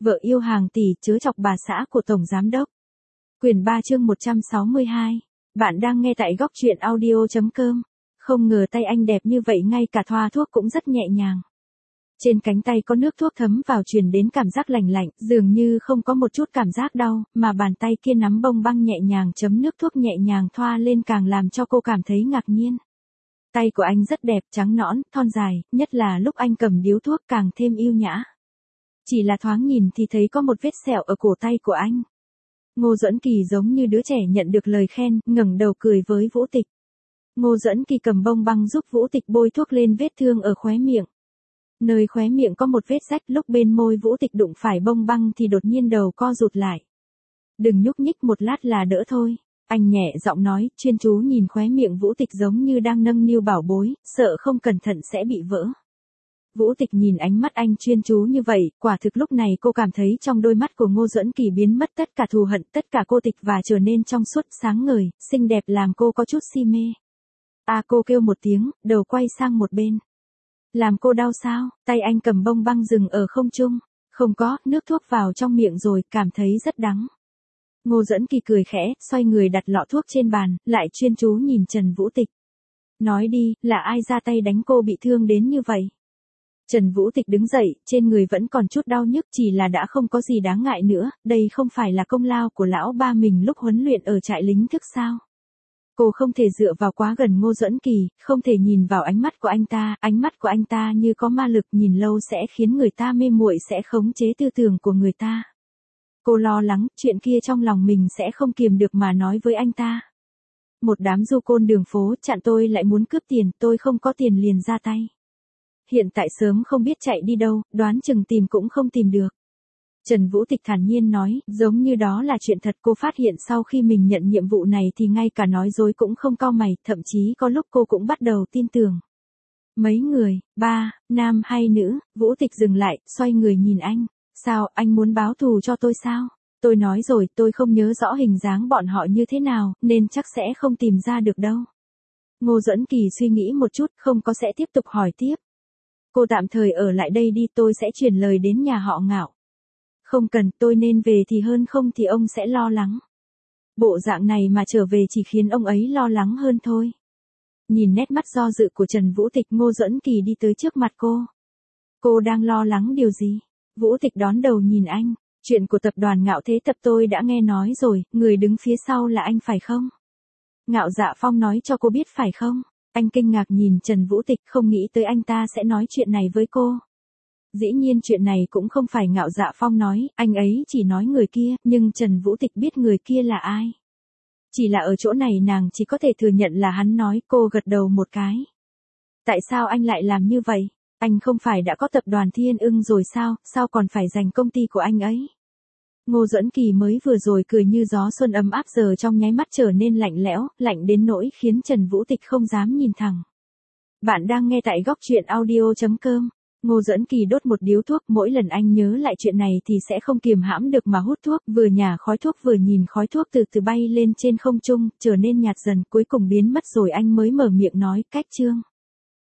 Vợ yêu hàng tỷ chớ chọc bà xã của Tổng Giám Đốc. Quyển 3 chương 162. Bạn đang nghe tại góc truyện audio.com. Không ngờ tay anh đẹp như vậy, ngay cả thoa thuốc cũng rất nhẹ nhàng. Trên cánh tay có nước thuốc thấm vào truyền đến cảm giác lạnh lạnh, dường như không có một chút cảm giác đau, mà bàn tay kia nắm bông băng nhẹ nhàng chấm nước thuốc nhẹ nhàng thoa lên càng làm cho cô cảm thấy ngạc nhiên. Tay của anh rất đẹp, trắng nõn, thon dài, nhất là lúc anh cầm điếu thuốc càng thêm yêu nhã. Chỉ là thoáng nhìn thì thấy có một vết sẹo ở cổ tay của anh. Ngô Duẫn Kỳ giống như đứa trẻ nhận được lời khen, ngẩng đầu cười với Vũ Tịch. Ngô Duẫn Kỳ cầm bông băng giúp Vũ Tịch bôi thuốc lên vết thương ở khóe miệng. Nơi khóe miệng có một vết rách, lúc bên môi Vũ Tịch đụng phải bông băng thì đột nhiên đầu co rụt lại. Đừng nhúc nhích, một lát là đỡ thôi. Anh nhẹ giọng nói, chuyên chú nhìn khóe miệng Vũ Tịch giống như đang nâng niu bảo bối, sợ không cẩn thận sẽ bị vỡ. Vũ Tịch nhìn ánh mắt anh chuyên chú như vậy, quả thực lúc này cô cảm thấy trong đôi mắt của Ngô Duẫn Kỳ biến mất tất cả thù hận, tất cả cô tịch và trở nên trong suốt, sáng ngời, xinh đẹp làm cô có chút si mê. Cô kêu một tiếng, đầu quay sang một bên. Làm cô đau sao? Tay anh cầm bông băng dừng ở không trung. Không có, nước thuốc vào trong miệng rồi, cảm thấy rất đắng. Ngô Duẫn Kỳ cười khẽ, xoay người đặt lọ thuốc trên bàn, lại chuyên chú nhìn Trần Vũ Tịch. Nói đi, là ai ra tay đánh cô bị thương đến như vậy? Trần Vũ Tịch đứng dậy, trên người vẫn còn chút đau nhức, chỉ là đã không có gì đáng ngại nữa, đây không phải là công lao của lão ba mình lúc huấn luyện ở trại lính thức sao? Cô không thể dựa vào quá gần Ngô Duẫn Kỳ, không thể nhìn vào ánh mắt của anh ta, ánh mắt của anh ta như có ma lực, nhìn lâu sẽ khiến người ta mê muội, sẽ khống chế tư tưởng của người ta. Cô lo lắng, chuyện kia trong lòng mình sẽ không kiềm được mà nói với anh ta. Một đám du côn đường phố chặn tôi lại muốn cướp tiền, tôi không có tiền liền ra tay. Hiện tại sớm không biết chạy đi đâu, đoán chừng tìm cũng không tìm được. Trần Vũ Tịch thản nhiên nói, giống như đó là chuyện thật. Cô phát hiện sau khi mình nhận nhiệm vụ này thì ngay cả nói dối cũng không cau mày, thậm chí có lúc cô cũng bắt đầu tin tưởng. Mấy người, nam hay nữ? Vũ Tịch dừng lại, xoay người nhìn anh. Sao, anh muốn báo thù cho tôi sao? Tôi nói rồi, tôi không nhớ rõ hình dáng bọn họ như thế nào, nên chắc sẽ không tìm ra được đâu. Ngô Duẫn Kỳ suy nghĩ một chút, không có sẽ tiếp tục hỏi tiếp. Cô tạm thời ở lại đây đi, tôi sẽ chuyển lời đến nhà họ Ngạo. Không cần, tôi nên về thì hơn, không thì ông sẽ lo lắng. Bộ dạng này mà trở về chỉ khiến ông ấy lo lắng hơn thôi. Nhìn nét mắt do dự của Trần Vũ Tịch, Ngô Duẫn Kỳ đi tới trước mặt cô. Cô đang lo lắng điều gì? Vũ Tịch đón đầu nhìn anh. Chuyện của tập đoàn Ngạo Thế Tập tôi đã nghe nói rồi, người đứng phía sau là anh phải không? Ngạo Dạ Phong nói cho cô biết phải không? Anh kinh ngạc nhìn Trần Vũ Tịch, không nghĩ tới anh ta sẽ nói chuyện này với cô. Dĩ nhiên chuyện này cũng không phải Ngạo Dạ Phong nói, anh ấy chỉ nói người kia, nhưng Trần Vũ Tịch biết người kia là ai. Chỉ là ở chỗ này nàng chỉ có thể thừa nhận là hắn nói, cô gật đầu một cái. Tại sao anh lại làm như vậy? Anh không phải đã có tập đoàn Thiên Ưng rồi sao còn phải giành công ty của anh ấy? Ngô Duẫn Kỳ mới vừa rồi cười như gió xuân ấm áp giờ trong nháy mắt trở nên lạnh lẽo, lạnh đến nỗi khiến Trần Vũ Tịch không dám nhìn thẳng. Bạn đang nghe tại góc truyện audio.com. Ngô Duẫn Kỳ đốt một điếu thuốc, mỗi lần anh nhớ lại chuyện này thì sẽ không kiềm hãm được mà hút thuốc, vừa nhả khói thuốc vừa nhìn khói thuốc từ từ bay lên trên không trung, trở nên nhạt dần, cuối cùng biến mất rồi anh mới mở miệng nói, cách chương.